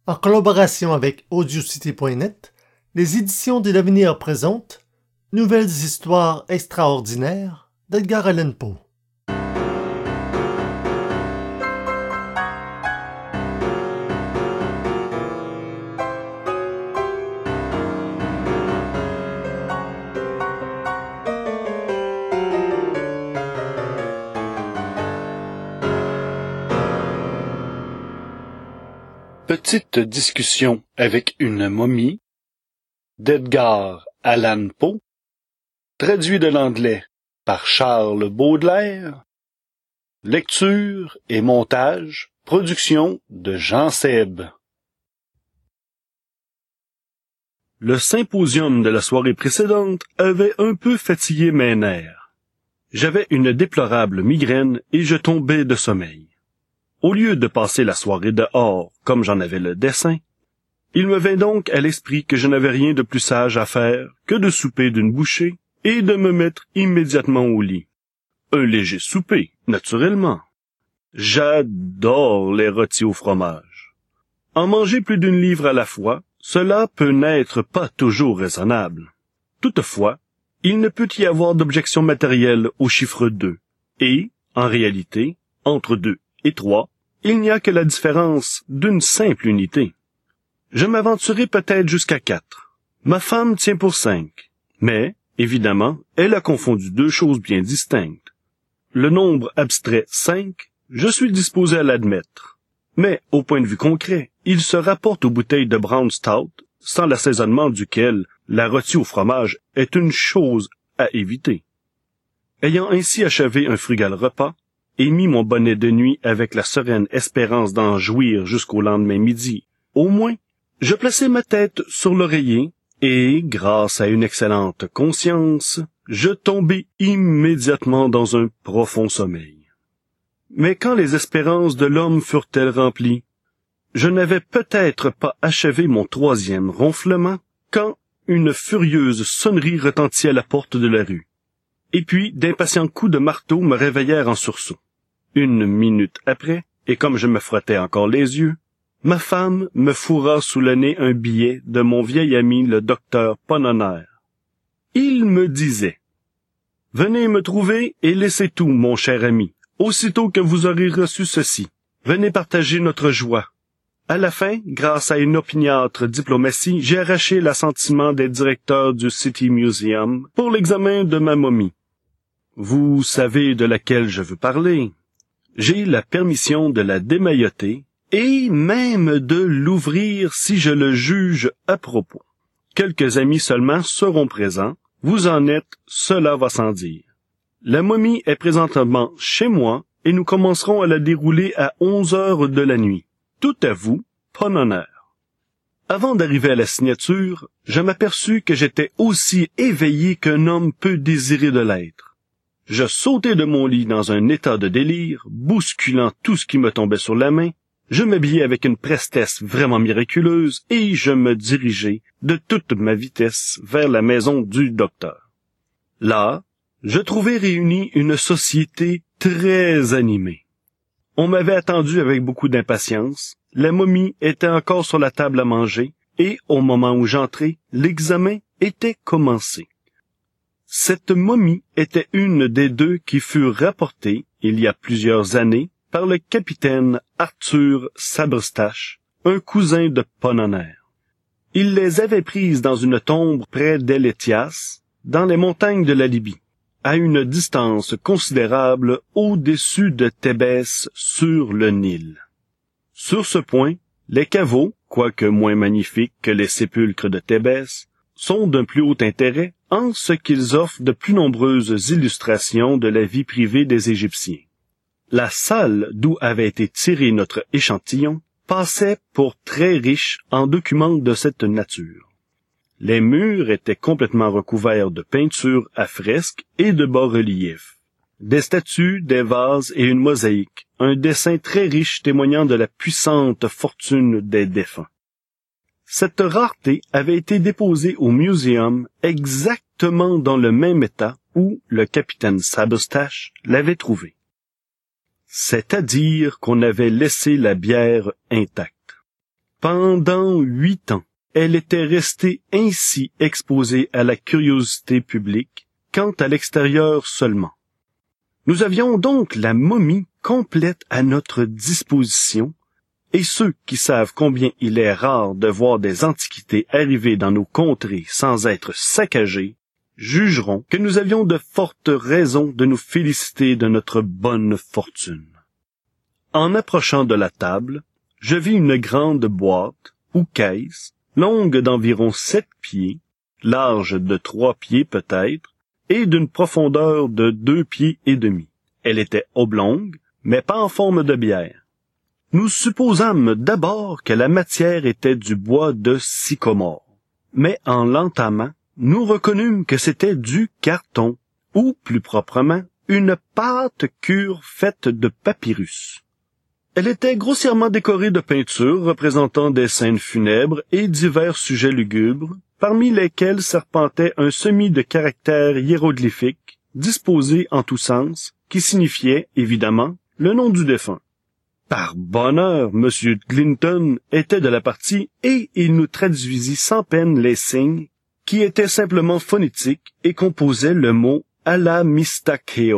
En collaboration avec Audiocité.net, les éditions de l'Avenir présentent Nouvelles histoires extraordinaires d'Edgar Allan Poe. Petite discussion avec une momie d'Edgar Allan Poe, traduit de l'anglais par Charles Baudelaire, lecture et montage, production de Jean Seb. Le symposium de la soirée précédente avait un peu fatigué mes nerfs. J'avais une déplorable migraine et je tombais de sommeil. Au lieu de passer la soirée dehors, comme j'en avais le dessein, il me vint donc à l'esprit que je n'avais rien de plus sage à faire que de souper d'une bouchée et de me mettre immédiatement au lit. Un léger souper, naturellement. J'adore les rôtis au fromage. En manger plus d'une livre à la fois, cela peut n'être pas toujours raisonnable. Toutefois, il ne peut y avoir d'objection matérielle au chiffre 2, et, en réalité, entre 2 et 3, il n'y a que la différence d'une simple unité. Je m'aventurai peut-être jusqu'à 4. Ma femme tient pour 5. Mais, évidemment, elle a confondu deux choses bien distinctes. Le nombre abstrait 5, je suis disposé à l'admettre. Mais, au point de vue concret, il se rapporte aux bouteilles de Brown Stout, sans l'assaisonnement duquel la rôtie au fromage est une chose à éviter. Ayant ainsi achevé un frugal repas, et mis mon bonnet de nuit avec la sereine espérance d'en jouir jusqu'au lendemain midi, au moins, je plaçai ma tête sur l'oreiller, et, grâce à une excellente conscience, je tombai immédiatement dans un profond sommeil. Mais quand les espérances de l'homme furent-elles remplies, je n'avais peut-être pas achevé mon 3e ronflement, quand une furieuse sonnerie retentit à la porte de la rue. Et puis d'impatients coups de marteau me réveillèrent en sursaut. 1 minute après, et comme je me frottais encore les yeux, ma femme me fourra sous le nez un billet de mon vieil ami le docteur Ponnonner. Il me disait « Venez me trouver et laissez tout, mon cher ami, aussitôt que vous aurez reçu ceci. Venez partager notre joie. » À la fin, grâce à une opiniâtre diplomatie, j'ai arraché l'assentiment des directeurs du City Museum pour l'examen de ma momie. Vous savez de laquelle je veux parler. J'ai la permission de la démailloter et même de l'ouvrir si je le juge à propos. Quelques amis seulement seront présents. Vous en êtes, cela va sans dire. La momie est présentement chez moi et nous commencerons à la dérouler à 11 heures de la nuit. Tout à vous, Ponnonner. Avant d'arriver à la signature, je m'aperçus que j'étais aussi éveillé qu'un homme peut désirer de l'être. Je sautai de mon lit dans un état de délire, bousculant tout ce qui me tombait sur la main. Je m'habillai avec une prestesse vraiment miraculeuse et je me dirigeai de toute ma vitesse vers la maison du docteur. Là, je trouvai réunie une société très animée. On m'avait attendu avec beaucoup d'impatience, la momie était encore sur la table à manger, et au moment où j'entrai, l'examen était commencé. Cette momie était une des 2 qui furent rapportées, il y a plusieurs années, par le capitaine Arthur Sabrestache, un cousin de Ponnonner. Il les avait prises dans une tombe près d'Eletias, dans les montagnes de la Libye, à une distance considérable au-dessus de Thébès sur le Nil. Sur ce point, les caveaux, quoique moins magnifiques que les sépulcres de Thébès, sont d'un plus haut intérêt en ce qu'ils offrent de plus nombreuses illustrations de la vie privée des Égyptiens. La salle d'où avait été tiré notre échantillon passait pour très riche en documents de cette nature. Les murs étaient complètement recouverts de peintures à fresques et de bas-reliefs. Des statues, des vases et une mosaïque, un dessin très riche témoignant de la puissante fortune des défunts. Cette rareté avait été déposée au muséum exactement dans le même état où le capitaine Sabrestache l'avait trouvée. C'est-à-dire qu'on avait laissé la bière intacte. Pendant 8 ans, elle était restée ainsi exposée à la curiosité publique, quant à l'extérieur seulement. Nous avions donc la momie complète à notre disposition, et ceux qui savent combien il est rare de voir des antiquités arriver dans nos contrées sans être saccagées, jugeront que nous avions de fortes raisons de nous féliciter de notre bonne fortune. En approchant de la table, je vis une grande boîte, ou caisse, longue d'environ 7 pieds, large de 3 pieds peut-être, et d'une profondeur de 2 pieds et demi. Elle était oblongue, mais pas en forme de bière. Nous supposâmes d'abord que la matière était du bois de sycomore, mais en l'entamant, nous reconnûmes que c'était du carton, ou plus proprement, une pâte cure faite de papyrus. Elle était grossièrement décorée de peintures représentant des scènes funèbres et divers sujets lugubres, parmi lesquels serpentait un semis de caractères hiéroglyphiques, disposés en tous sens, qui signifiait, évidemment, le nom du défunt. Par bonheur, M. Clinton était de la partie et il nous traduisit sans peine les signes, qui étaient simplement phonétiques et composaient le mot « Alamistacheo ».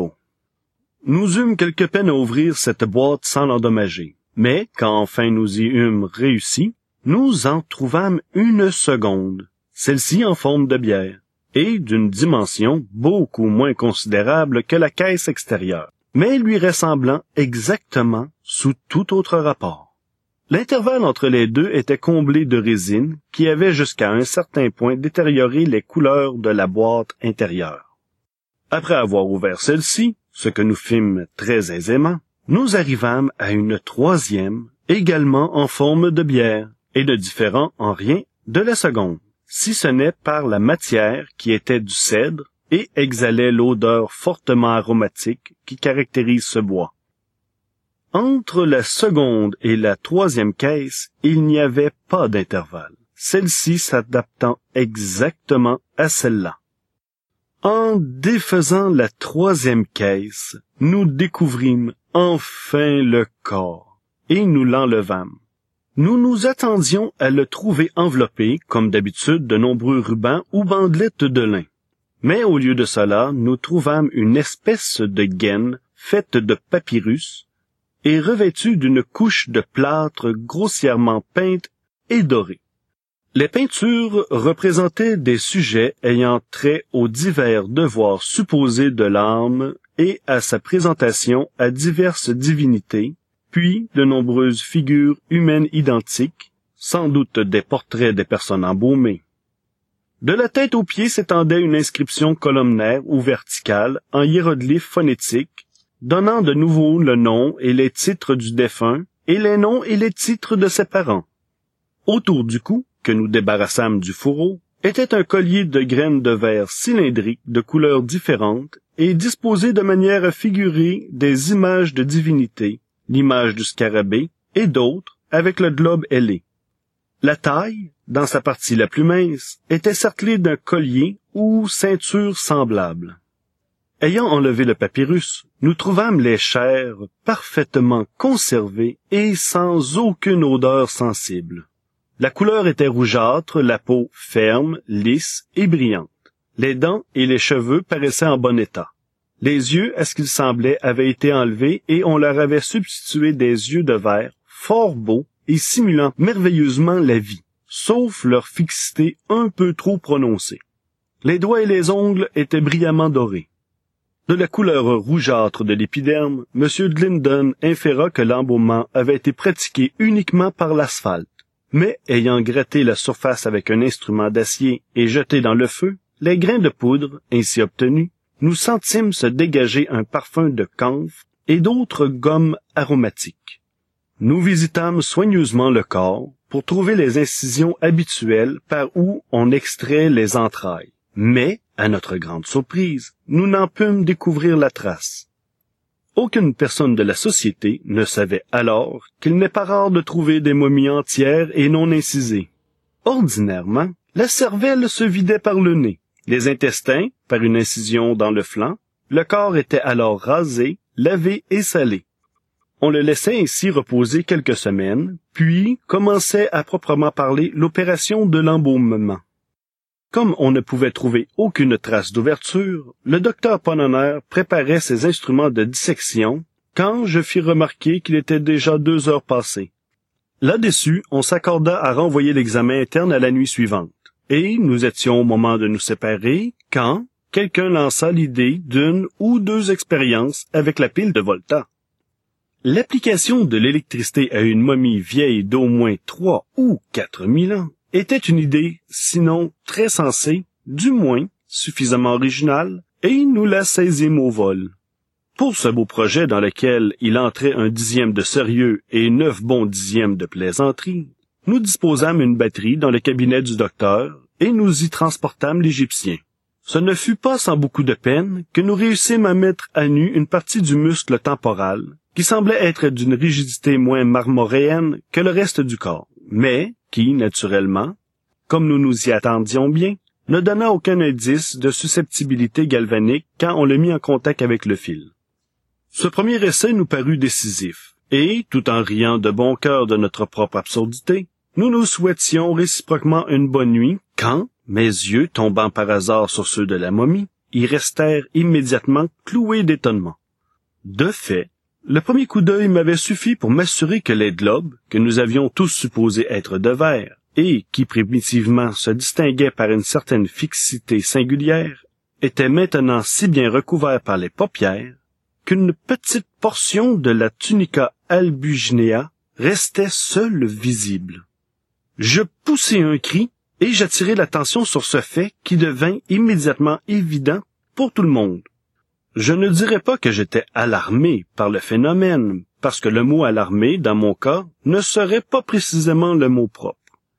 Nous eûmes quelque peine à ouvrir cette boîte sans l'endommager, mais quand enfin nous y eûmes réussi, nous en trouvâmes une seconde, celle-ci en forme de bière, et d'une dimension beaucoup moins considérable que la caisse extérieure, mais lui ressemblant exactement sous tout autre rapport. L'intervalle entre les deux était comblé de résine qui avait jusqu'à un certain point détérioré les couleurs de la boîte intérieure. Après avoir ouvert celle-ci, ce que nous fîmes très aisément, nous arrivâmes à une troisième, également en forme de bière, et ne différant en rien de la seconde, si ce n'est par la matière qui était du cèdre et exhalait l'odeur fortement aromatique qui caractérise ce bois. Entre la seconde et la troisième caisse, il n'y avait pas d'intervalle, celle-ci s'adaptant exactement à celle-là. En défaisant la troisième caisse, nous découvrîmes enfin le corps, et nous l'enlevâmes. Nous nous attendions à le trouver enveloppé, comme d'habitude, de nombreux rubans ou bandelettes de lin. Mais au lieu de cela, nous trouvâmes une espèce de gaine faite de papyrus et revêtue d'une couche de plâtre grossièrement peinte et dorée. Les peintures représentaient des sujets ayant trait aux divers devoirs supposés de l'âme et à sa présentation à diverses divinités, puis de nombreuses figures humaines identiques, sans doute des portraits des personnes embaumées. De la tête aux pieds s'étendait une inscription colonnaire ou verticale en hiéroglyphes phonétiques, donnant de nouveau le nom et les titres du défunt et les noms et les titres de ses parents. Autour du cou, que nous débarrassâmes du fourreau, était un collier de graines de verre cylindriques de couleurs différentes et disposé de manière à figurer des images de divinités, l'image du scarabée et d'autres avec le globe ailé. La taille, dans sa partie la plus mince, était cerclée d'un collier ou ceinture semblable. Ayant enlevé le papyrus, nous trouvâmes les chairs parfaitement conservées et sans aucune odeur sensible. La couleur était rougeâtre, la peau ferme, lisse et brillante. Les dents et les cheveux paraissaient en bon état. Les yeux, à ce qu'il semblait, avaient été enlevés et on leur avait substitué des yeux de verre, fort beaux et simulant merveilleusement la vie, sauf leur fixité un peu trop prononcée. Les doigts et les ongles étaient brillamment dorés. De la couleur rougeâtre de l'épiderme, M. Clinton inféra que l'embaumement avait été pratiqué uniquement par l'asphalte. Mais, ayant gratté la surface avec un instrument d'acier et jeté dans le feu, les grains de poudre, ainsi obtenus, nous sentîmes se dégager un parfum de camphre et d'autres gommes aromatiques. Nous visitâmes soigneusement le corps pour trouver les incisions habituelles par où on extrait les entrailles. Mais, à notre grande surprise, nous n'en pûmes découvrir la trace. Aucune personne de la société ne savait alors qu'il n'est pas rare de trouver des momies entières et non incisées. Ordinairement, la cervelle se vidait par le nez, les intestins par une incision dans le flanc, le corps était alors rasé, lavé et salé. On le laissait ainsi reposer quelques semaines, puis commençait à proprement parler l'opération de l'embaumement. Comme on ne pouvait trouver aucune trace d'ouverture, le docteur Ponnonner préparait ses instruments de dissection quand je fis remarquer qu'il était déjà 2 heures passées. Là-dessus, on s'accorda à renvoyer l'examen interne à la nuit suivante, et nous étions au moment de nous séparer quand quelqu'un lança l'idée d'1 ou 2 expériences avec la pile de Volta. L'application de l'électricité à une momie vieille d'au moins 3 ou 4 000 ans était une idée, sinon très sensée, du moins suffisamment originale, et nous la saisîmes au vol. Pour ce beau projet dans lequel il entrait 1/10 de sérieux et 9 bons dixièmes de plaisanterie, nous disposâmes une batterie dans le cabinet du docteur et nous y transportâmes l'Égyptien. Ce ne fut pas sans beaucoup de peine que nous réussîmes à mettre à nu une partie du muscle temporal, qui semblait être d'une rigidité moins marmoréenne que le reste du corps, mais qui, naturellement, comme nous nous y attendions bien, ne donna aucun indice de susceptibilité galvanique quand on le mit en contact avec le fil. Ce premier essai nous parut décisif, et, tout en riant de bon cœur de notre propre absurdité, nous nous souhaitions réciproquement une bonne nuit quand, mes yeux tombant par hasard sur ceux de la momie, y restèrent immédiatement cloués d'étonnement. De fait, le premier coup d'œil m'avait suffi pour m'assurer que les globes, que nous avions tous supposés être de verre, et qui primitivement se distinguaient par une certaine fixité singulière, étaient maintenant si bien recouverts par les paupières qu'une petite portion de la tunica albuginea restait seule visible. Je poussai un cri et j'attirai l'attention sur ce fait qui devint immédiatement évident pour tout le monde. Je ne dirais pas que j'étais alarmé par le phénomène, parce que le mot alarmé, dans mon cas, ne serait pas précisément le mot propre.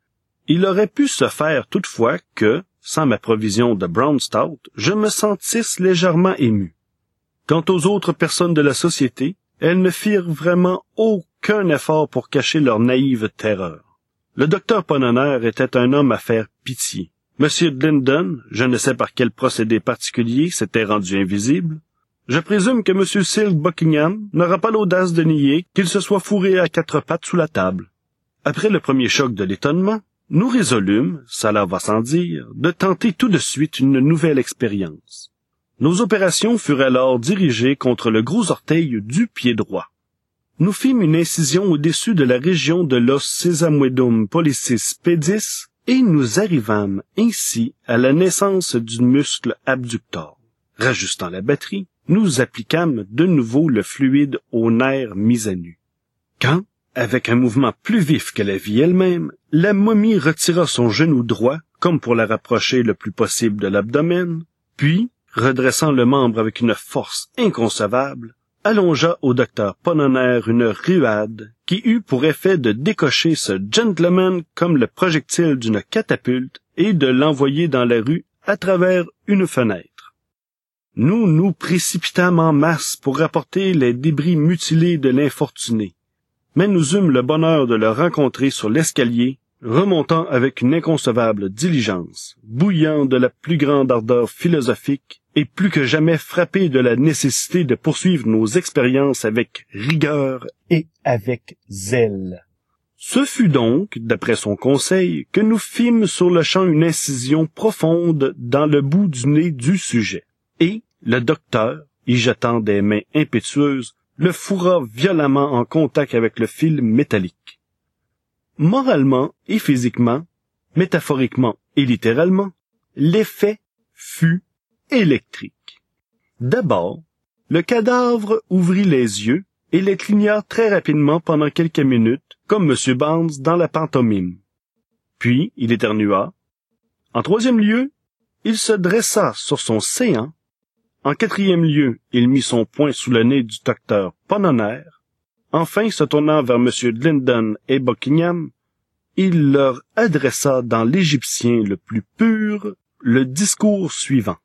Il aurait pu se faire toutefois que, sans ma provision de brown stout, je me sentisse légèrement ému. Quant aux autres personnes de la société, elles ne firent vraiment aucun effort pour cacher leur naïve terreur. Le docteur Ponnonner était un homme à faire pitié. Monsieur Linden, je ne sais par quel procédé particulier, s'était rendu invisible. Je présume que Monsieur Silk Buckingham n'aura pas l'audace de nier qu'il se soit fourré à 4 pattes sous la table. Après le premier choc de l'étonnement, nous résolûmes, cela va sans dire, de tenter tout de suite une nouvelle expérience. Nos opérations furent alors dirigées contre le gros orteil du pied droit. Nous fîmes une incision au-dessus de la région de l'os sesamoidum pollicis pedis et nous arrivâmes ainsi à la naissance du muscle abducteur. Rajustant la batterie, nous appliquâmes de nouveau le fluide au nerf mis à nu. Quand, avec un mouvement plus vif que la vie elle-même, la momie retira son genou droit, comme pour la rapprocher le plus possible de l'abdomen, puis, redressant le membre avec une force inconcevable, allongea au docteur Ponnonner une ruade qui eut pour effet de décocher ce gentleman comme le projectile d'une catapulte et de l'envoyer dans la rue à travers une fenêtre. Nous nous précipitâmes en masse pour rapporter les débris mutilés de l'infortuné, mais nous eûmes le bonheur de le rencontrer sur l'escalier, remontant avec une inconcevable diligence, bouillant de la plus grande ardeur philosophique et plus que jamais frappé de la nécessité de poursuivre nos expériences avec rigueur et avec zèle. Ce fut donc, d'après son conseil, que nous fîmes sur le champ une incision profonde dans le bout du nez du sujet, et le docteur, y jetant des mains impétueuses, le fourra violemment en contact avec le fil métallique. Moralement et physiquement, métaphoriquement et littéralement, l'effet fut électrique. D'abord, le cadavre ouvrit les yeux et les cligna très rapidement pendant quelques minutes, comme M. Barnes dans la pantomime. Puis, il éternua. En 3e lieu, il se dressa sur son séant. En 4e lieu, il mit son poing sous le nez du docteur Ponnonner. Enfin, se tournant vers M. Linden et Buckingham, il leur adressa dans l'égyptien le plus pur le discours suivant.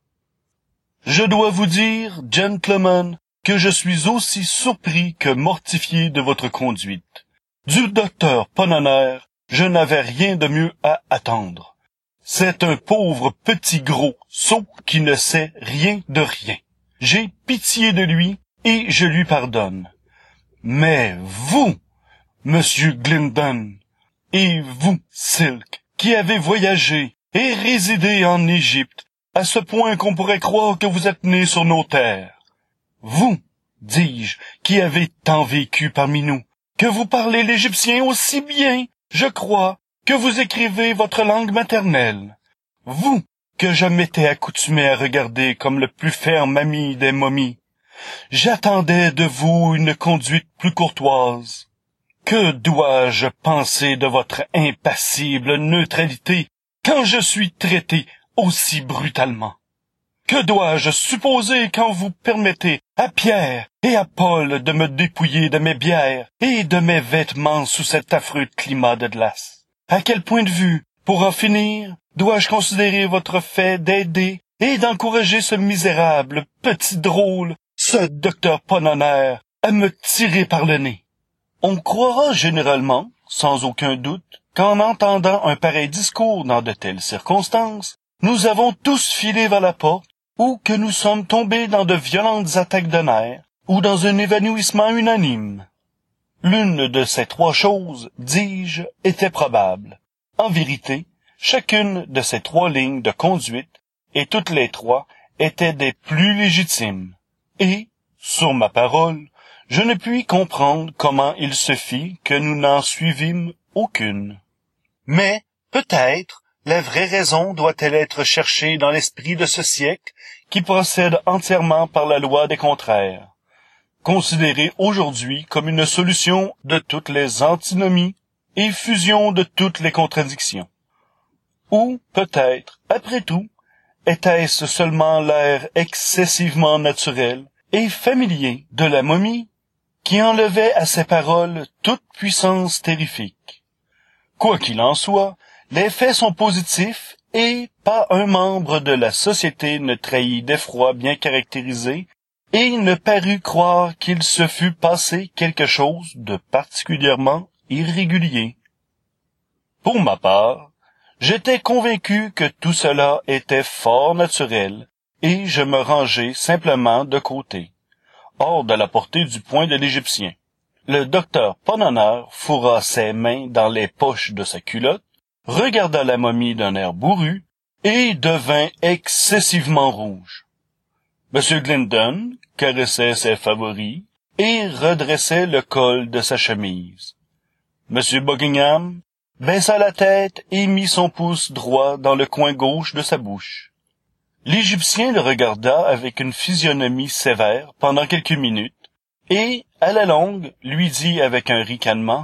« Je dois vous dire, gentlemen, que je suis aussi surpris que mortifié de votre conduite. Du docteur Ponnonner, je n'avais rien de mieux à attendre. C'est un pauvre petit gros sot qui ne sait rien de rien. J'ai pitié de lui et je lui pardonne. Mais vous, Monsieur Glendon, et vous, Silk, qui avez voyagé et résidé en Égypte, à ce point qu'on pourrait croire que vous êtes nés sur nos terres. Vous, dis-je, qui avez tant vécu parmi nous, que vous parlez l'égyptien aussi bien, je crois, que vous écrivez votre langue maternelle. Vous, que je m'étais accoutumé à regarder comme le plus ferme ami des momies. J'attendais de vous une conduite plus courtoise. Que dois-je penser de votre impassible neutralité quand je suis traité aussi brutalement? Que dois-je supposer quand vous permettez à Pierre et à Paul de me dépouiller de mes bières et de mes vêtements sous cet affreux climat de glace? À quel point de vue, pour en finir, dois-je considérer votre fait d'aider et d'encourager ce misérable petit drôle, ce docteur Ponnonner, à me tirer par le nez? On croira généralement, sans aucun doute, qu'en entendant un pareil discours dans de telles circonstances, nous avons tous filé vers la porte, ou que nous sommes tombés dans de violentes attaques de nerfs, ou dans un évanouissement unanime. L'une de ces trois choses, dis-je, était probable. En vérité, chacune de ces trois lignes de conduite, et toutes les trois, étaient des plus légitimes. Et, sur ma parole, je ne puis comprendre comment il se fit que nous n'en suivîmes aucune. Mais, peut-être, la vraie raison doit-elle être cherchée dans l'esprit de ce siècle qui procède entièrement par la loi des contraires, considérée aujourd'hui comme une solution de toutes les antinomies et fusion de toutes les contradictions. Ou, peut-être, après tout, était-ce seulement l'air excessivement naturel et familier de la momie qui enlevait à ses paroles toute puissance terrifique. Quoi qu'il en soit, les faits sont positifs et pas un membre de la société ne trahit d'effroi bien caractérisé et ne parut croire qu'il se fût passé quelque chose de particulièrement irrégulier. Pour ma part, j'étais convaincu que tout cela était fort naturel et je me rangeai simplement de côté, hors de la portée du poing de l'Égyptien. Le docteur Ponnonner fourra ses mains dans les poches de sa culotte, regarda la momie d'un air bourru, et devint excessivement rouge. M. Glendon caressait ses favoris, et redressait le col de sa chemise. M. Buckingham baissa la tête et mit son pouce droit dans le coin gauche de sa bouche. L'Égyptien le regarda avec une physionomie sévère pendant quelques minutes, et, à la longue, lui dit avec un ricanement,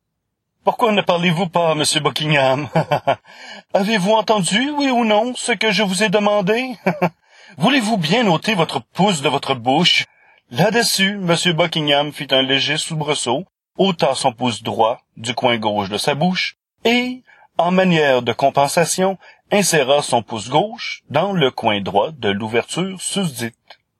« Pourquoi ne parlez-vous pas, Monsieur Buckingham? Avez-vous entendu, oui ou non, ce que je vous ai demandé? Voulez-vous bien ôter votre pouce de votre bouche? » Là-dessus, Monsieur Buckingham fit un léger soubresaut, ôta son pouce droit du coin gauche de sa bouche, et, en manière de compensation, inséra son pouce gauche dans le coin droit de l'ouverture susdite.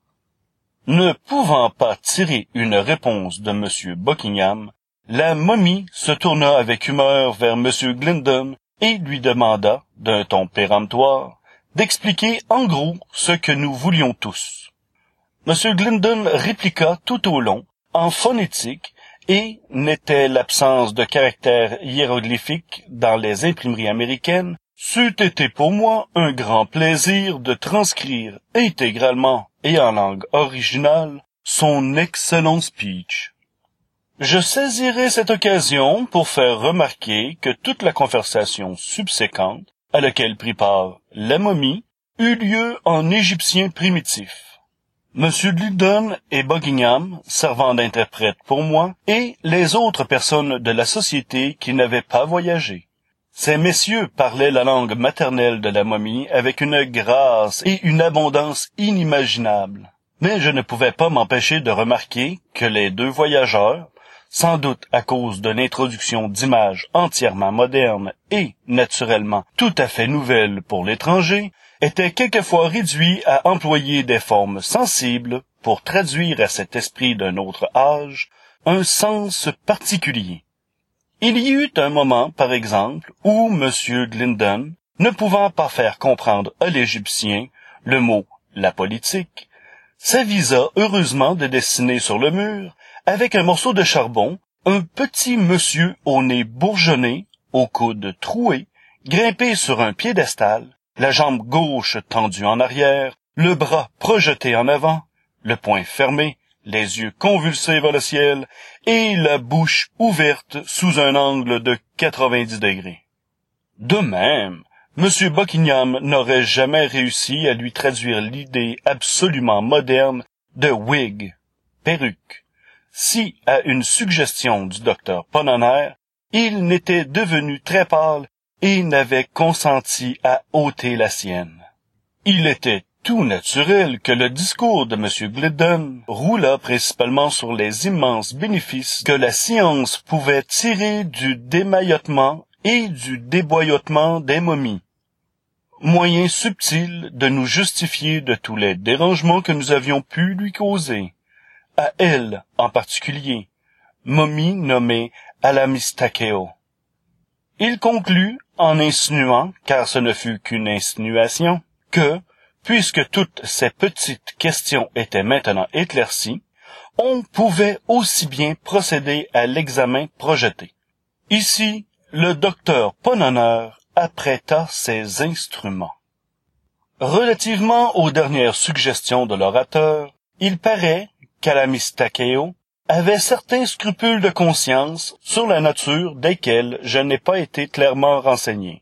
Ne pouvant pas tirer une réponse de M. Buckingham, la momie se tourna avec humeur vers M. Glendon et lui demanda, d'un ton péremptoire, d'expliquer en gros ce que nous voulions tous. M. Glendon répliqua tout au long, en phonétique, et n'était l'absence de caractères hiéroglyphiques dans les imprimeries américaines, c'eût été pour moi un grand plaisir de transcrire intégralement et en langue originale son excellent speech. Je saisirai cette occasion pour faire remarquer que toute la conversation subséquente, à laquelle prit part la momie, eut lieu en égyptien primitif. M. Glendon et Buckingham, servant d'interprètes pour moi, et les autres personnes de la société qui n'avaient pas voyagé. Ces messieurs parlaient la langue maternelle de la momie avec une grâce et une abondance inimaginables. Mais je ne pouvais pas m'empêcher de remarquer que les deux voyageurs, sans doute à cause de l'introduction d'images entièrement modernes et, naturellement, tout à fait nouvelles pour l'étranger, étaient quelquefois réduits à employer des formes sensibles pour traduire à cet esprit d'un autre âge un sens particulier. Il y eut un moment, par exemple, où M. Glendon, ne pouvant pas faire comprendre à l'Égyptien le mot « la politique », s'avisa heureusement de dessiner sur le mur, avec un morceau de charbon, un petit monsieur au nez bourgeonné, aux coudes troués, grimpé sur un piédestal, la jambe gauche tendue en arrière, le bras projeté en avant, le poing fermé, les yeux convulsés vers le ciel et la bouche ouverte sous un angle de 90 degrés. De même, M. Buckingham n'aurait jamais réussi à lui traduire l'idée absolument moderne de wig, perruque, si, à une suggestion du docteur Ponnonner, il n'était devenu très pâle et n'avait consenti à ôter la sienne. Il était tout naturel que le discours de M. Gliddon roulât principalement sur les immenses bénéfices que la science pouvait tirer du démaillotement et du déboyautement des momies. Moyen subtil de nous justifier de tous les dérangements que nous avions pu lui causer. À elle, en particulier, momie nommée Alamistakeo. Il conclut en insinuant, car ce ne fut qu'une insinuation, que, puisque toutes ces petites questions étaient maintenant éclaircies, on pouvait aussi bien procéder à l'examen projeté. Ici, le docteur Ponnonner apprêta ses instruments. Relativement aux dernières suggestions de l'orateur, il paraît qu'Alamistakeo avait certains scrupules de conscience sur la nature desquels je n'ai pas été clairement renseigné.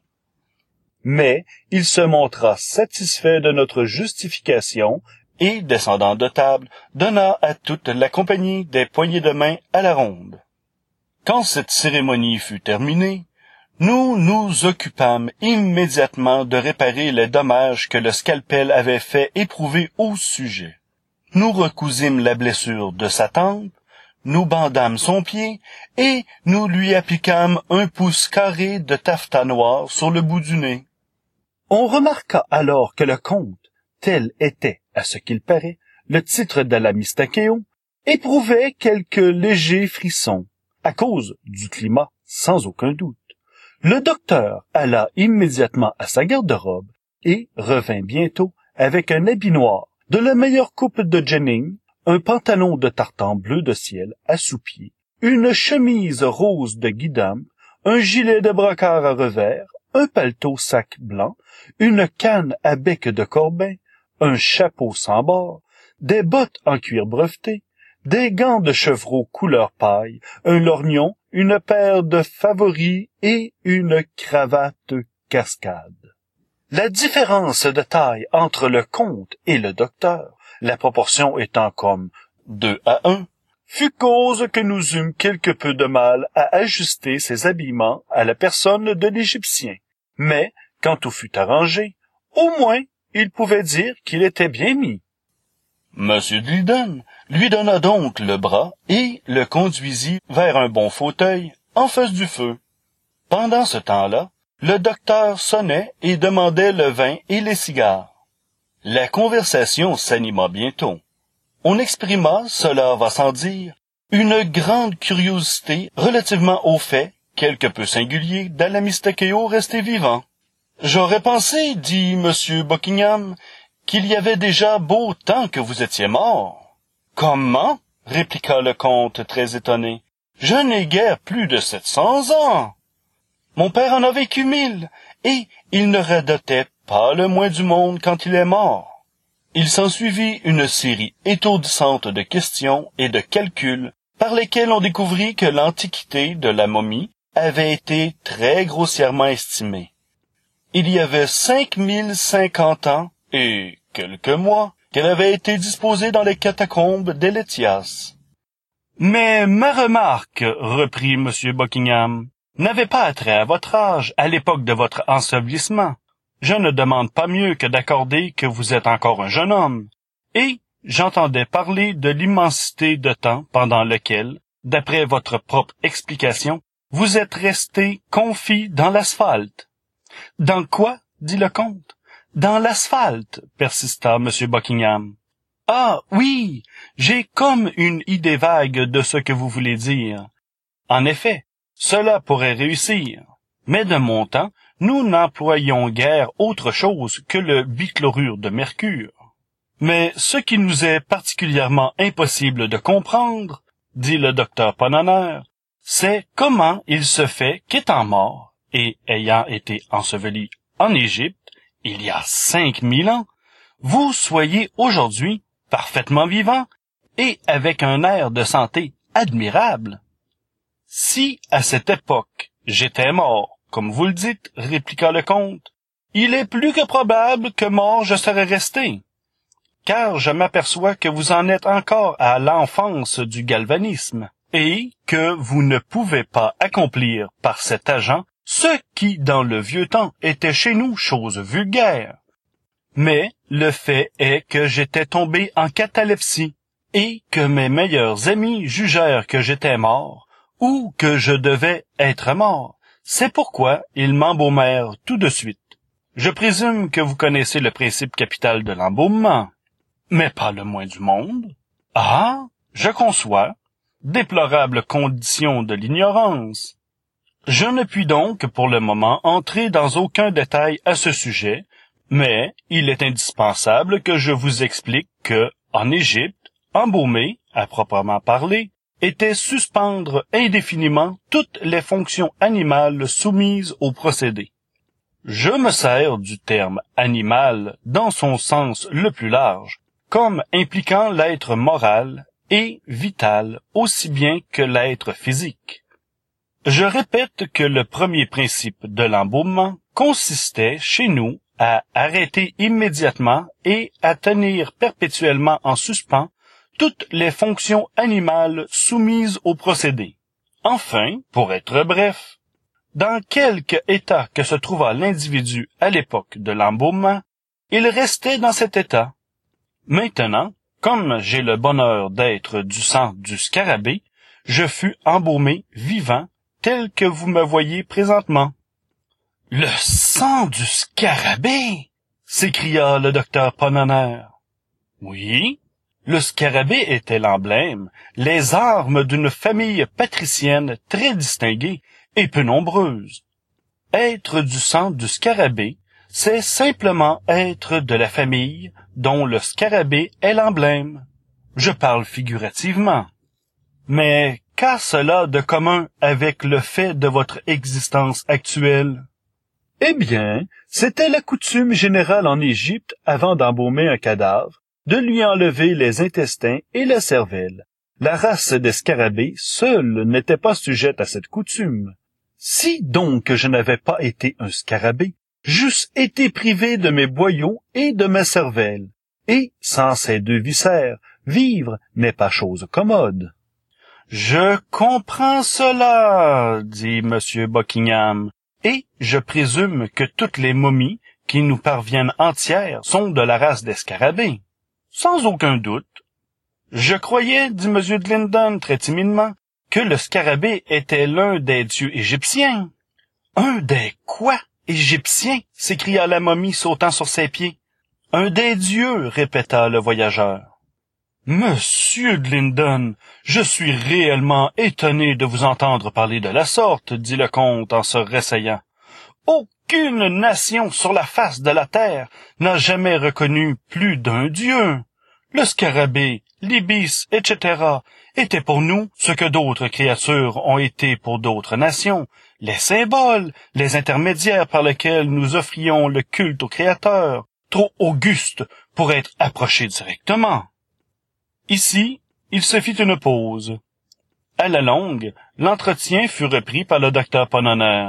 Mais il se montra satisfait de notre justification et, descendant de table, donna à toute la compagnie des poignées de main à la ronde. Quand cette cérémonie fut terminée, nous nous occupâmes immédiatement de réparer les dommages que le scalpel avait fait éprouver au sujet. Nous recousîmes la blessure de sa tempe, nous bandâmes son pied et nous lui appliquâmes un pouce carré de taffetas noir sur le bout du nez. On remarqua alors que le comte, tel était, à ce qu'il paraît, le titre d'Alamistakeo, éprouvait quelques légers frissons, à cause du climat, sans aucun doute. Le docteur alla immédiatement à sa garde-robe et revint bientôt avec un habit noir, de la meilleure coupe de Jennings, un pantalon de tartan bleu de ciel à sous-pieds, une chemise rose de Guidam, un gilet de brocart à revers, un paletot sac blanc, une canne à bec de corbin, un chapeau sans bord, des bottes en cuir breveté, des gants de chevreau couleur paille, un lorgnon, une paire de favoris et une cravate cascade. La différence de taille entre le comte et le docteur, la proportion étant comme 2:1, fut cause que nous eûmes quelque peu de mal à ajuster ses habillements à la personne de l'Égyptien. Mais, quand tout fut arrangé, au moins, il pouvait dire qu'il était bien mis. M. Gliddon lui donna donc le bras et le conduisit vers un bon fauteuil en face du feu. Pendant ce temps-là, le docteur sonnait et demandait le vin et les cigares. La conversation s'anima bientôt. On exprima, cela va sans dire, une grande curiosité relativement au fait, quelque peu singulier, d'Alamistakeo resté vivant. « J'aurais pensé, dit M. Buckingham, qu'il y avait déjà beau temps que vous étiez mort. »« Comment ?» répliqua le comte très étonné. « Je n'ai guère plus de 700 ans. Mon père en a vécu 1000, et il ne radotait pas le moins du monde quand il est mort. » Il s'ensuivit une série étourdissante de questions et de calculs par lesquels on découvrit que l'antiquité de la momie avait été très grossièrement estimée. Il y avait 5050 ans et quelques mois qu'elle avait été disposée dans les catacombes d'Eletias. « Mais ma remarque, reprit M. Buckingham, n'avait pas attrait à votre âge, à l'époque de votre ensevelissement. Je ne demande pas mieux que d'accorder que vous êtes encore un jeune homme. Et j'entendais parler de l'immensité de temps pendant lequel, d'après votre propre explication, vous êtes resté confit dans l'asphalte. »« Dans quoi? » dit le comte. « Dans l'asphalte, » persista M. Buckingham. « Ah, oui, j'ai comme une idée vague de ce que vous voulez dire. En effet, cela pourrait réussir. Mais de mon temps, nous n'employions guère autre chose que le bichlorure de mercure. Mais ce qui nous est particulièrement impossible de comprendre, dit le docteur Ponnonner, c'est comment il se fait qu'étant mort et ayant été enseveli en Égypte il y a 5000 ans, vous soyez aujourd'hui parfaitement vivant et avec un air de santé admirable. Si, à cette époque, j'étais mort, comme vous le dites, répliqua le comte, il est plus que probable que mort je serais resté, car je m'aperçois que vous en êtes encore à l'enfance du galvanisme, et que vous ne pouvez pas accomplir par cet agent ce qui, dans le vieux temps, était chez nous chose vulgaire. Mais le fait est que j'étais tombé en catalepsie, et que mes meilleurs amis jugèrent que j'étais mort, ou que je devais être mort. C'est pourquoi ils m'embaumèrent tout de suite. Je présume que vous connaissez le principe capital de l'embaumement, mais pas le moins du monde. Ah, je conçois. Déplorable condition de l'ignorance. Je ne puis donc, pour le moment, entrer dans aucun détail à ce sujet, mais il est indispensable que je vous explique que, en Égypte, embaumer, à proprement parler, était suspendre indéfiniment toutes les fonctions animales soumises au procédé. Je me sers du terme animal dans son sens le plus large, comme impliquant l'être moral et vital aussi bien que l'être physique. Je répète que le premier principe de l'embaumement consistait chez nous à arrêter immédiatement et à tenir perpétuellement en suspens toutes les fonctions animales soumises au procédé. Enfin, pour être bref, dans quelque état que se trouvât l'individu à l'époque de l'embaumement, il restait dans cet état. Maintenant, comme j'ai le bonheur d'être du sang du scarabée, je fus embaumé vivant tel que vous me voyez présentement. « Le sang du scarabée !» s'écria le docteur Ponnonner. « Oui, le scarabée était l'emblème, les armes d'une famille patricienne très distinguée et peu nombreuse. Être du sang du scarabée, c'est simplement être de la famille dont le scarabée est l'emblème. Je parle figurativement. Mais qu'a cela de commun avec le fait de votre existence actuelle? Eh bien, c'était la coutume générale en Égypte, avant d'embaumer un cadavre, de lui enlever les intestins et la cervelle. La race des scarabées seule n'était pas sujette à cette coutume. Si donc je n'avais pas été un scarabée, j'eusse été privé de mes boyaux et de ma cervelle. Et, sans ces deux viscères, vivre n'est pas chose commode. « Je comprends cela, dit M. Buckingham, et je présume que toutes les momies qui nous parviennent entières sont de la race des scarabées. Sans aucun doute. Je croyais, dit M. Glinden très timidement, que le scarabée était l'un des dieux égyptiens. « Un des quoi, égyptiens? » s'écria la momie sautant sur ses pieds. « Un des dieux, répéta le voyageur. « Monsieur Glinden, je suis réellement étonné de vous entendre parler de la sorte, dit le comte en se rasseyant. Aucune nation sur la face de la terre n'a jamais reconnu plus d'un dieu. Le scarabée, l'ibis, etc., étaient pour nous ce que d'autres créatures ont été pour d'autres nations, les symboles, les intermédiaires par lesquels nous offrions le culte au Créateur, trop augustes pour être approchés directement. » Ici, il se fit une pause. À la longue, l'entretien fut repris par le docteur Ponnonner.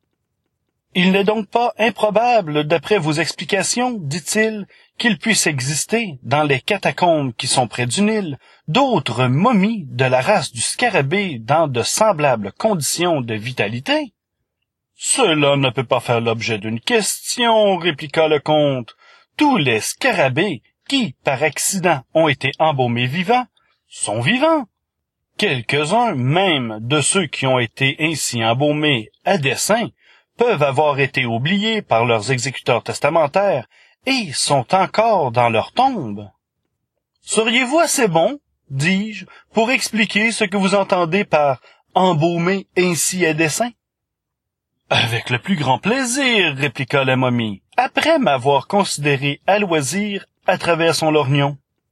« Il n'est donc pas improbable, d'après vos explications, dit-il, qu'il puisse exister, dans les catacombes qui sont près du Nil, d'autres momies de la race du scarabée dans de semblables conditions de vitalité? »« Cela ne peut pas faire l'objet d'une question, répliqua le comte. Tous les scarabées qui, par accident, ont été embaumés vivants, sont vivants. Quelques-uns, même, de ceux qui ont été ainsi embaumés à dessein, peuvent avoir été oubliés par leurs exécuteurs testamentaires et sont encore dans leur tombe. Seriez-vous assez bon, dis-je, pour expliquer ce que vous entendez par « embaumer ainsi à dessein » ? Avec le plus grand plaisir, répliqua la momie, après m'avoir considéré à loisir à travers son lorgnon.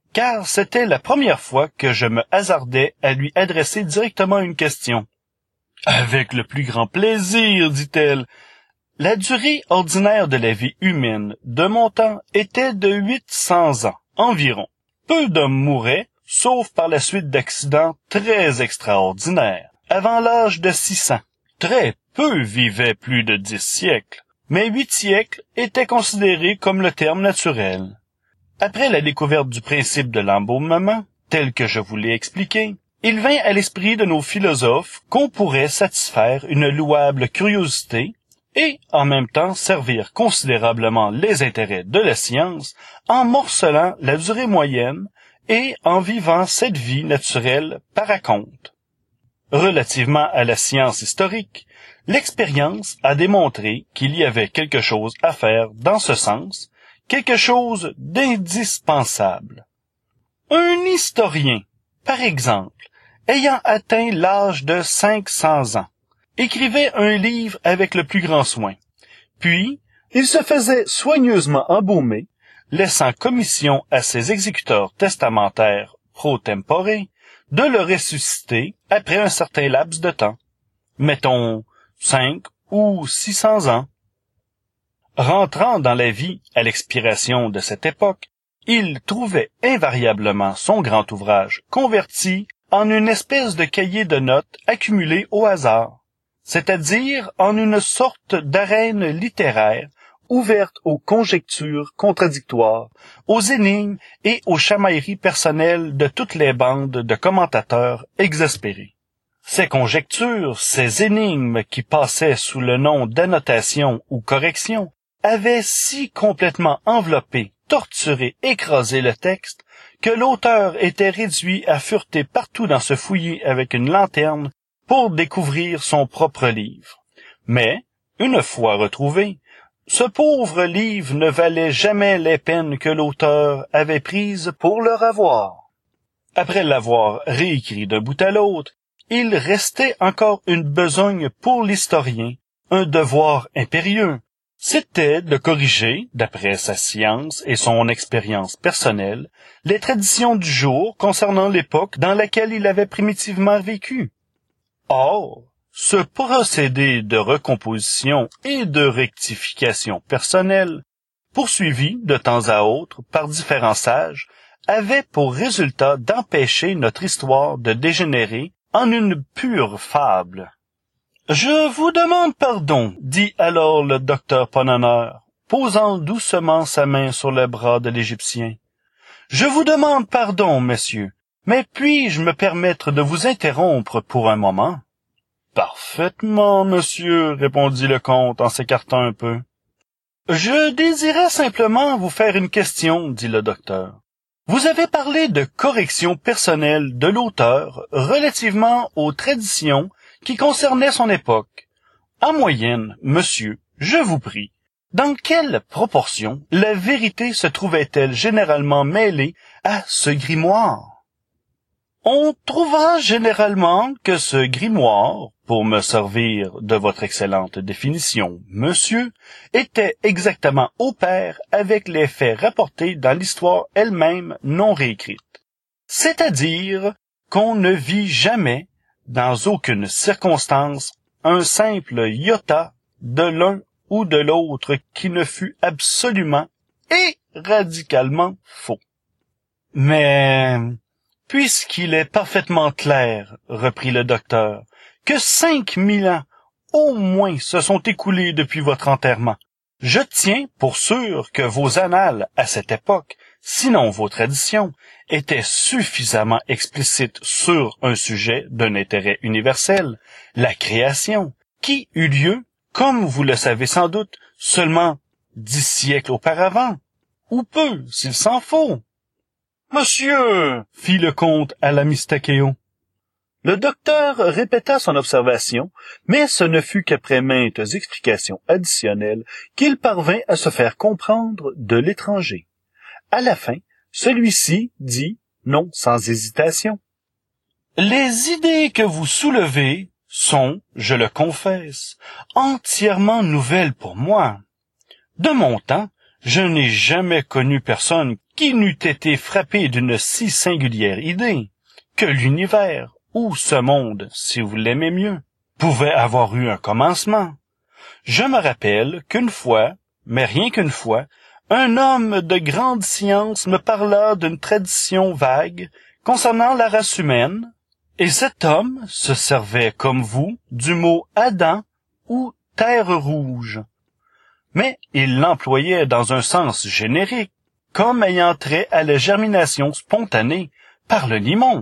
car c'était la première fois que je me hasardais à lui adresser directement une question. « Avec le plus grand plaisir, dit-elle. La durée ordinaire de la vie humaine de mon temps était de 800 ans environ. Peu d'hommes mouraient, sauf par la suite d'accidents très extraordinaires, avant l'âge de 600. Très peu vivaient plus de 10 siècles, mais 8 siècles étaient considérés comme le terme naturel. Après la découverte du principe de l'embaumement, tel que je vous l'ai expliqué, il vint à l'esprit de nos philosophes qu'on pourrait satisfaire une louable curiosité et, en même temps, servir considérablement les intérêts de la science en morcelant la durée moyenne et en vivant cette vie naturelle par acompte. Relativement à la science historique, l'expérience a démontré qu'il y avait quelque chose à faire dans ce sens, quelque chose d'indispensable. Un historien, par exemple, ayant atteint l'âge de 500 ans, écrivait un livre avec le plus grand soin. Puis, il se faisait soigneusement embaumer, laissant commission à ses exécuteurs testamentaires pro tempore de le ressusciter après un certain laps de temps, mettons 5 ou 600 ans. Rentrant dans la vie à l'expiration de cette époque, il trouvait invariablement son grand ouvrage converti en une espèce de cahier de notes accumulé au hasard, c'est-à-dire en une sorte d'arène littéraire ouverte aux conjectures contradictoires, aux énigmes et aux chamailleries personnelles de toutes les bandes de commentateurs exaspérés. Ces conjectures, ces énigmes qui passaient sous le nom d'annotation ou correction, avaient si complètement enveloppé, torturé, écrasé le texte, que l'auteur était réduit à fureter partout dans ce fouillis avec une lanterne pour découvrir son propre livre. Mais, une fois retrouvé, ce pauvre livre ne valait jamais les peines que l'auteur avait prises pour le revoir. Après l'avoir réécrit d'un bout à l'autre, il restait encore une besogne pour l'historien, un devoir impérieux. C'était de corriger, d'après sa science et son expérience personnelle, les traditions du jour concernant l'époque dans laquelle il avait primitivement vécu. Or, ce procédé de recomposition et de rectification personnelle, poursuivi de temps à autre par différents sages, avait pour résultat d'empêcher notre histoire de dégénérer en une pure fable. « Je vous demande pardon, dit alors le docteur Ponhonneur, posant doucement sa main sur le bras de l'Égyptien. « Je vous demande pardon, messieurs, mais puis-je me permettre de vous interrompre pour un moment? »« Parfaitement, monsieur, répondit le comte en s'écartant un peu. « Je désirais simplement vous faire une question, dit le docteur. Vous avez parlé de correction personnelle de l'auteur relativement aux traditions qui concernaient son époque. En moyenne, monsieur, je vous prie, dans quelle proportion la vérité se trouvait-elle généralement mêlée à ce grimoire? On trouva généralement que ce grimoire, pour me servir de votre excellente définition, monsieur, était exactement au pair avec les faits rapportés dans l'histoire elle-même non réécrite. C'est-à-dire qu'on ne vit jamais, dans aucune circonstance, un simple iota de l'un ou de l'autre qui ne fût absolument et radicalement faux. Mais, puisqu'il est parfaitement clair, reprit le docteur, que 5000 ans au moins se sont écoulés depuis votre enterrement, je tiens pour sûr que vos annales à cette époque, sinon vos traditions, étaient suffisamment explicites sur un sujet d'un intérêt universel, la création, qui eut lieu, comme vous le savez sans doute, seulement 10 siècles auparavant, ou peu, s'il s'en faut. « Monsieur !» fit le comte à la Mistakeo. Le docteur répéta son observation, mais ce ne fut qu'après maintes explications additionnelles qu'il parvint à se faire comprendre de l'étranger. À la fin, celui-ci dit, non sans hésitation, « Les idées que vous soulevez sont, je le confesse, entièrement nouvelles pour moi. De mon temps, je n'ai jamais connu personne qui n'eût été frappé d'une si singulière idée que l'univers, ou ce monde, si vous l'aimez mieux, pouvait avoir eu un commencement. Je me rappelle qu'une fois, mais rien qu'une fois, un homme de grande science me parla d'une tradition vague concernant la race humaine, et cet homme se servait, comme vous, du mot Adam ou terre rouge. Mais il l'employait dans un sens générique, comme ayant trait à la germination spontanée par le limon.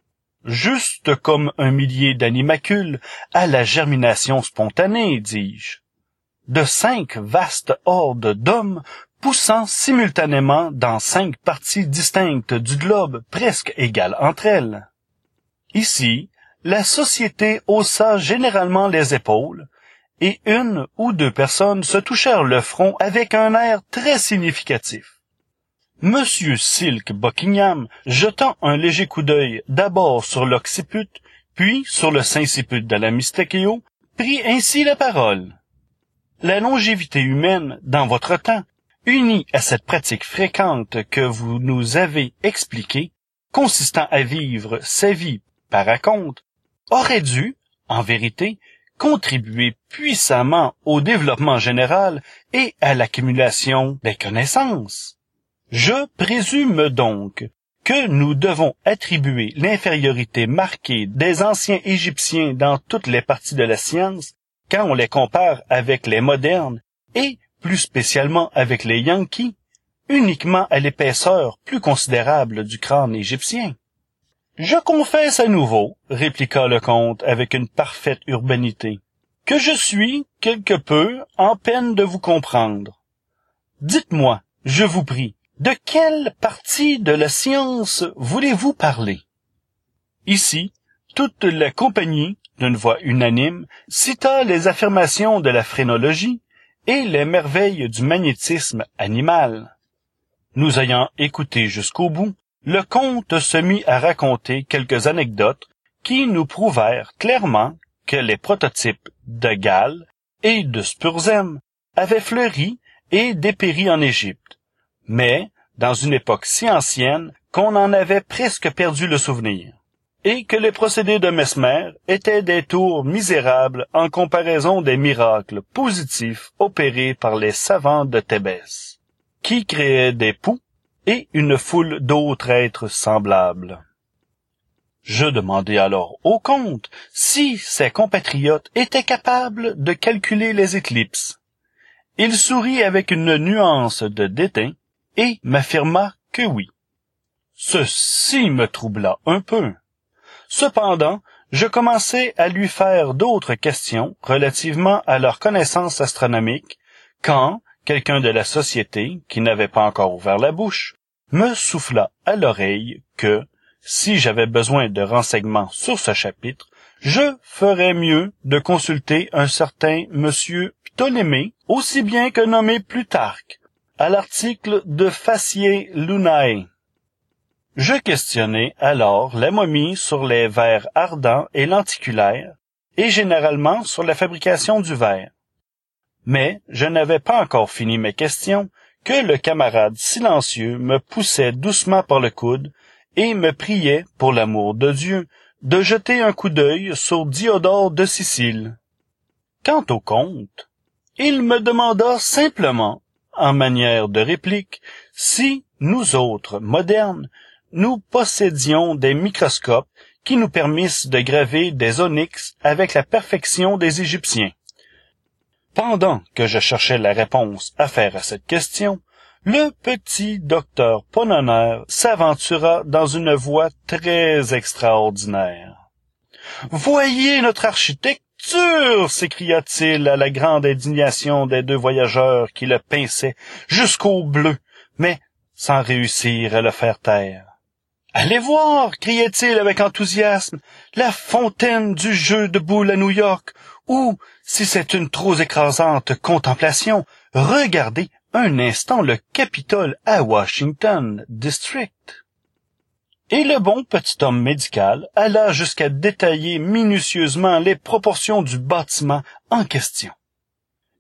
Juste comme un millier d'animacules à la germination spontanée, dis-je. De 5 vastes hordes d'hommes poussant simultanément dans 5 parties distinctes du globe presque égales entre elles. Ici, la société haussa généralement les épaules, et 1 ou 2 personnes se touchèrent le front avec un air très significatif. Monsieur Silk Buckingham, jetant un léger coup d'œil d'abord sur l'occiput, puis sur le sinciput de la Mystachio, prit ainsi la parole. La longévité humaine, dans votre temps, unie à cette pratique fréquente que vous nous avez expliquée, consistant à vivre sa vie par raconte, aurait dû, en vérité, contribuer puissamment au développement général et à l'accumulation des connaissances. Je présume donc que nous devons attribuer l'infériorité marquée des anciens Égyptiens dans toutes les parties de la science, quand on les compare avec les modernes, et plus spécialement avec les Yankees, uniquement à l'épaisseur plus considérable du crâne égyptien. Je confesse à nouveau, répliqua le comte avec une parfaite urbanité, que je suis, quelque peu, en peine de vous comprendre. Dites-moi, je vous prie, de quelle partie de la science voulez-vous parler? Ici, toute la compagnie, d'une voix unanime, cita les affirmations de la phrénologie et les merveilles du magnétisme animal. Nous ayant écouté jusqu'au bout, le comte se mit à raconter quelques anecdotes qui nous prouvèrent clairement que les prototypes de Galles et de Spurzheim avaient fleuri et dépéri en Égypte, mais dans une époque si ancienne qu'on en avait presque perdu le souvenir, et que les procédés de Mesmer étaient des tours misérables en comparaison des miracles positifs opérés par les savants de Thébès, qui créaient des poux et une foule d'autres êtres semblables. Je demandai alors au comte si ses compatriotes étaient capables de calculer les éclipses. Il sourit avec une nuance de dédain et m'affirma que oui. Ceci me troubla un peu. Cependant, je commençai à lui faire d'autres questions relativement à leur connaissance astronomique, quand quelqu'un de la société, qui n'avait pas encore ouvert la bouche, me souffla à l'oreille que, si j'avais besoin de renseignements sur ce chapitre, je ferais mieux de consulter un certain monsieur Ptolémée, aussi bien que nommé Plutarque, à l'article de Faciae Lunae. Je questionnai alors la momie sur les vers ardents et lenticulaires, et généralement sur la fabrication du verre. Mais je n'avais pas encore fini mes questions que le camarade silencieux me poussait doucement par le coude et me priait, pour l'amour de Dieu, de jeter un coup d'œil sur Diodore de Sicile. Quant au comte, il me demanda simplement, en manière de réplique, si nous autres, modernes, nous possédions des microscopes qui nous permissent de graver des onyx avec la perfection des Égyptiens. Pendant que je cherchais la réponse à faire à cette question, le petit docteur Ponnonner s'aventura dans une voix très extraordinaire. « Voyez notre architecture !» s'écria-t-il à la grande indignation des 2 voyageurs qui le pinçaient jusqu'au bleu, mais sans réussir à le faire taire. « Allez voir !» criait-il avec enthousiasme, « la fontaine du jeu de boules à New York, ou, si c'est une trop écrasante contemplation, regardez un instant le Capitole à Washington District. » Et le bon petit homme médical alla jusqu'à détailler minutieusement les proportions du bâtiment en question.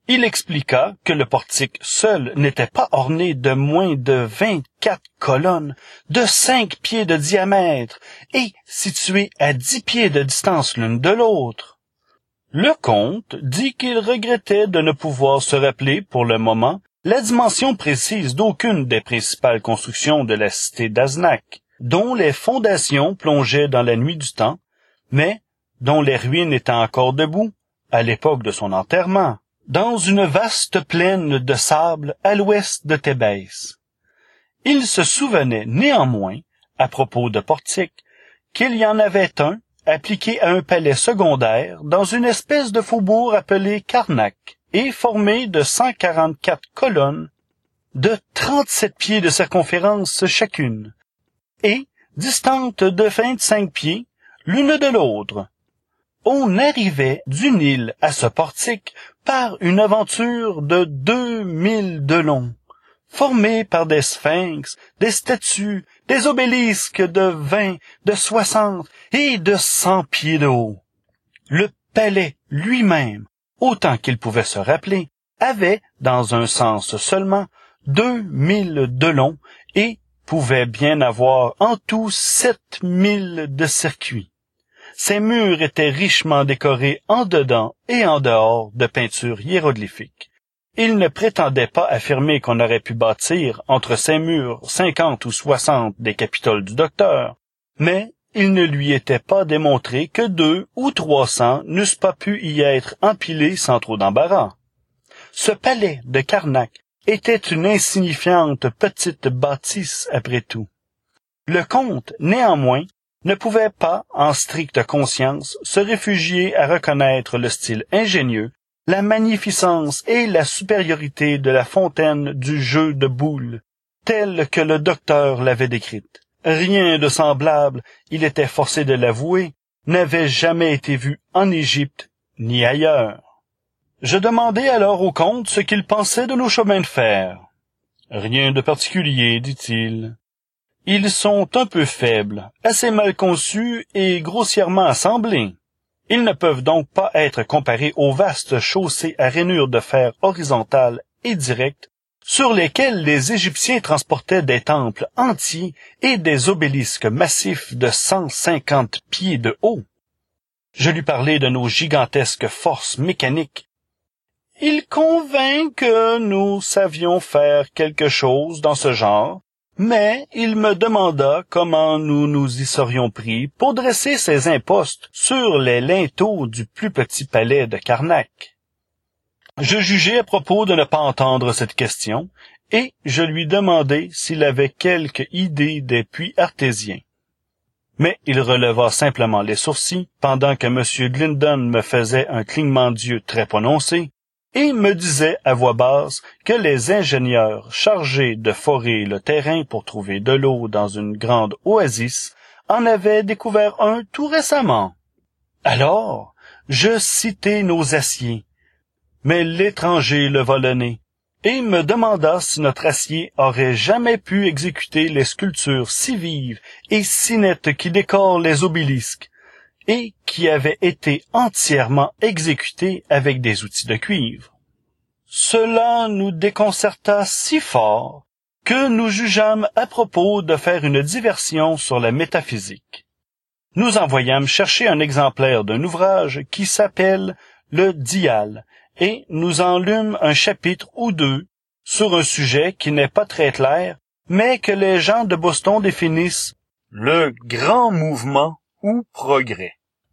Il expliqua que le portique seul n'était pas orné de moins de 24 colonnes de 5 pieds de diamètre et situé à 10 pieds de distance l'une de l'autre. Le comte dit qu'il regrettait de ne pouvoir se rappeler pour le moment la dimension précise d'aucune des principales constructions de la cité d'Aznac, dont les fondations plongeaient dans la nuit du temps, mais dont les ruines étaient encore debout à l'époque de son enterrement, dans une vaste plaine de sable à l'ouest de Thébès. Il se souvenait néanmoins, à propos de portiques, qu'il y en avait un appliqué à un palais secondaire dans une espèce de faubourg appelé Karnak et formé de 144 colonnes de 37 pieds de circonférence chacune et distantes de 25 pieds l'une de l'autre. On arrivait d'une île à ce portique par une aventure de 2000 de long, formée par des sphinx, des statues, des obélisques de 20, de 60 et de 100 pieds de haut. Le palais lui-même, autant qu'il pouvait se rappeler, avait, dans un sens seulement, 2000 de long et pouvait bien avoir en tout 7000 de circuits. Ses murs étaient richement décorés en dedans et en dehors de peintures hiéroglyphiques. Il ne prétendait pas affirmer qu'on aurait pu bâtir entre ces murs 50 ou 60 des capitoles du docteur, mais il ne lui était pas démontré que 200 ou 300 n'eussent pas pu y être empilés sans trop d'embarras. Ce palais de Karnak était une insignifiante petite bâtisse après tout. Le comte, néanmoins, ne pouvait pas, en stricte conscience, se réfugier à reconnaître le style ingénieux, la magnificence et la supériorité de la fontaine du jeu de boules, telle que le docteur l'avait décrite. Rien de semblable, il était forcé de l'avouer, n'avait jamais été vu en Égypte ni ailleurs. Je demandai alors au comte ce qu'il pensait de nos chemins de fer. « Rien de particulier, dit-il. Ils sont un peu faibles, assez mal conçus et grossièrement assemblés. Ils ne peuvent donc pas être comparés aux vastes chaussées à rainures de fer horizontales et directes sur lesquelles les Égyptiens transportaient des temples entiers et des obélisques massifs de 150 pieds de haut. Je lui parlai de nos gigantesques forces mécaniques. Il convint que nous savions faire quelque chose dans ce genre, mais il me demanda comment nous nous y serions pris pour dresser ces impostes sur les linteaux du plus petit palais de Karnak. Je jugeai à propos de ne pas entendre cette question, et je lui demandai s'il avait quelque idée des puits artésiens. Mais il releva simplement les sourcils pendant que M. Glinden me faisait un clignement d'yeux très prononcé, et me disait à voix basse que les ingénieurs chargés de forer le terrain pour trouver de l'eau dans une grande oasis en avaient découvert un tout récemment. Alors, je citai nos aciers, mais l'étranger leva le nez et me demanda si notre acier aurait jamais pu exécuter les sculptures si vives et si nettes qui décorent les obélisques, et qui avait été entièrement exécuté avec des outils de cuivre. Cela nous déconcerta si fort que nous jugeâmes à propos de faire une diversion sur la métaphysique. Nous envoyâmes chercher un exemplaire d'un ouvrage qui s'appelle le Dial, et nous en lûmes un chapitre ou deux sur un sujet qui n'est pas très clair, mais que les gens de Boston définissent le grand mouvement ou progrès.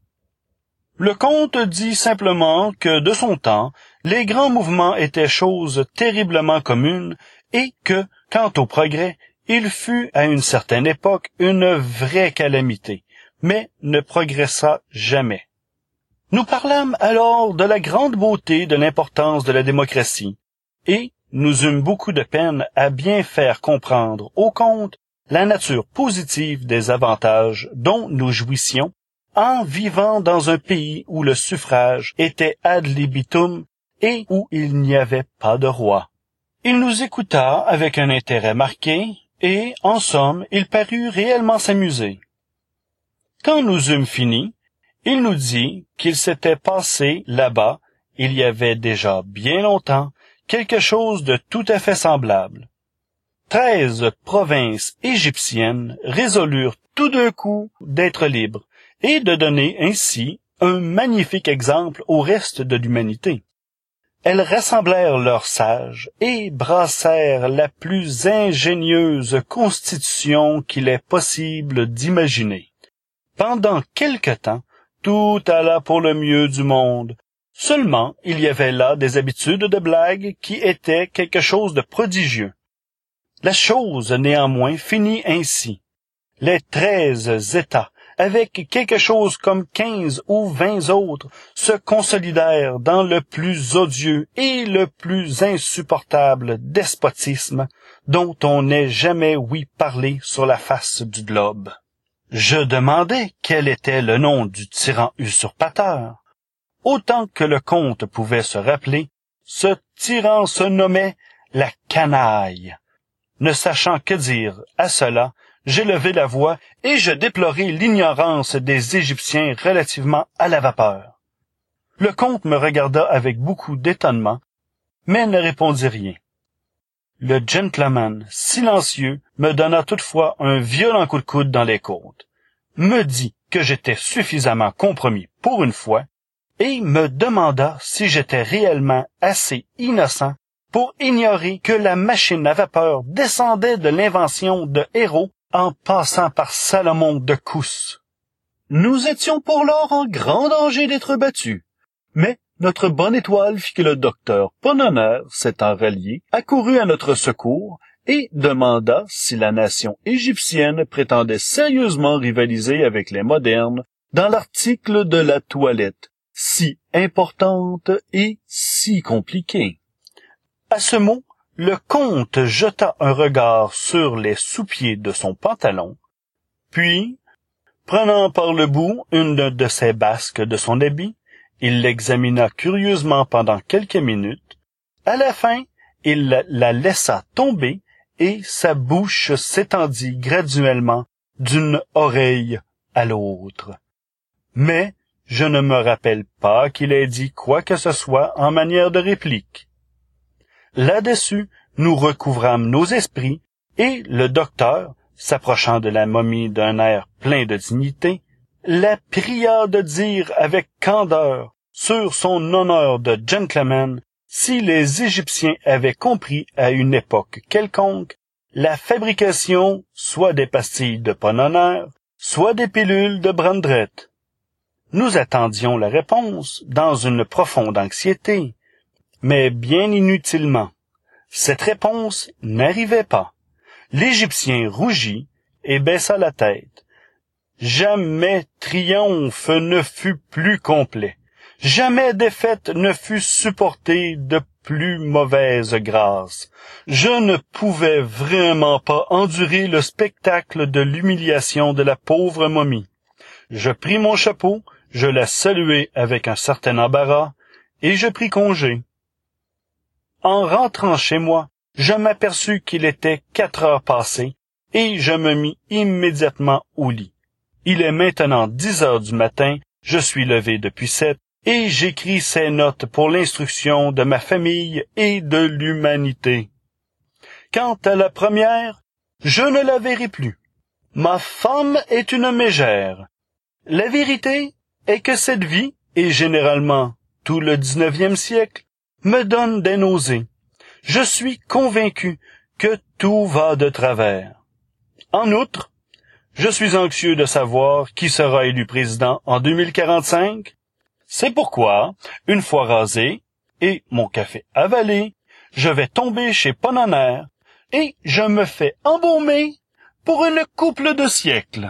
Le comte dit simplement que, de son temps, les grands mouvements étaient choses terriblement communes et que, quant au progrès, il fut, à une certaine époque, une vraie calamité, mais ne progressa jamais. Nous parlâmes alors de la grande beauté de l'importance de la démocratie, et nous eûmes beaucoup de peine à bien faire comprendre au comte la nature positive des avantages dont nous jouissions en vivant dans un pays où le suffrage était ad libitum et où il n'y avait pas de roi. Il nous écouta avec un intérêt marqué, et, en somme, il parut réellement s'amuser. Quand nous eûmes fini, il nous dit qu'il s'était passé là-bas il y avait déjà bien longtemps quelque chose de tout à fait semblable. 13 provinces égyptiennes résolurent tout d'un coup d'être libres et de donner ainsi un magnifique exemple au reste de l'humanité. Elles rassemblèrent leurs sages et brassèrent la plus ingénieuse constitution qu'il est possible d'imaginer. Pendant quelque temps, tout alla pour le mieux du monde. Seulement, il y avait là des habitudes de blague qui étaient quelque chose de prodigieux. La chose, néanmoins, finit ainsi. Les 13 États, avec quelque chose comme 15 ou 20 autres, se consolidèrent dans le plus odieux et le plus insupportable despotisme dont on n'ait jamais ouï parler sur la face du globe. Je demandai quel était le nom du tyran usurpateur. Autant que le comte pouvait se rappeler, ce tyran se nommait la canaille. Ne sachant que dire à cela, j'élevai la voix et je déplorai l'ignorance des Égyptiens relativement à la vapeur. Le comte me regarda avec beaucoup d'étonnement, mais ne répondit rien. Le gentleman, silencieux, me donna toutefois un violent coup de coude dans les côtes, me dit que j'étais suffisamment compromis pour une fois, et me demanda si j'étais réellement assez innocent pour ignorer que la machine à vapeur descendait de l'invention de Héro en passant par Salomon de Cous. Nous étions pour lors en grand danger d'être battus, mais notre bonne étoile fit que le docteur Ponhonneur, s'étant rallié, accourut à notre secours et demanda si la nation égyptienne prétendait sérieusement rivaliser avec les modernes dans l'article de la toilette, si importante et si compliquée. À ce mot, le comte jeta un regard sur les sous-pieds de son pantalon, puis, prenant par le bout une de ses basques de son habit, il l'examina curieusement pendant quelques minutes. À la fin, il la laissa tomber et sa bouche s'étendit graduellement d'une oreille à l'autre. Mais je ne me rappelle pas qu'il ait dit quoi que ce soit en manière de réplique. Là-dessus, nous recouvrâmes nos esprits, et le docteur, s'approchant de la momie d'un air plein de dignité, la pria de dire avec candeur, sur son honneur de gentleman, si les Égyptiens avaient compris à une époque quelconque la fabrication soit des pastilles de Ponhonneur, soit des pilules de Brandrett. Nous attendions la réponse dans une profonde anxiété, mais bien inutilement. Cette réponse n'arrivait pas. L'Égyptien rougit et baissa la tête. Jamais triomphe ne fut plus complet. Jamais défaite ne fut supportée de plus mauvaise grâce. Je ne pouvais vraiment pas endurer le spectacle de l'humiliation de la pauvre momie. Je pris mon chapeau, je la saluai avec un certain embarras, et je pris congé. En rentrant chez moi, je m'aperçus qu'il était 4 heures passées, et je me mis immédiatement au lit. Il est maintenant 10 heures du matin, je suis levé depuis 7, et j'écris ces notes pour l'instruction de ma famille et de l'humanité. Quant à la première, je ne la verrai plus. Ma femme est une mégère. La vérité est que cette vie, et généralement tout le 19e siècle, me donne des nausées. Je suis convaincu que tout va de travers. En outre, je suis anxieux de savoir qui sera élu président en 2045. C'est pourquoi, une fois rasé et mon café avalé, je vais tomber chez Ponhonneur et je me fais embaumer pour une couple de siècles.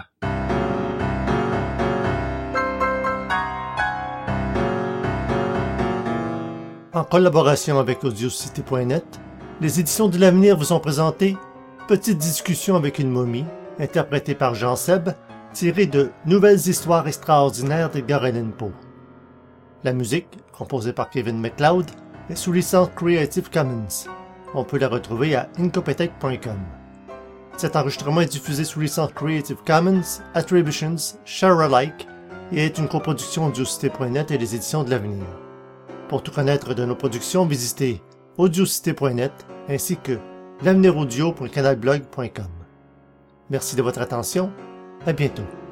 En collaboration avec Audiocité.net, les éditions de l'avenir vous ont présenté Petite discussion avec une momie, interprétée par Jean Seb, tirée de Nouvelles histoires extraordinaires d'Edgar Allan Poe. La musique, composée par Kevin MacLeod, est sous licence Creative Commons. On peut la retrouver à incompetech.com. Cet enregistrement est diffusé sous licence Creative Commons, Attributions, Share Alike et est une coproduction d'Audiocité.net et les éditions de l'avenir. Pour tout connaître de nos productions, visitez audiocité.net ainsi que l'aveniraudio.canalblog.com. Merci de votre attention. À bientôt.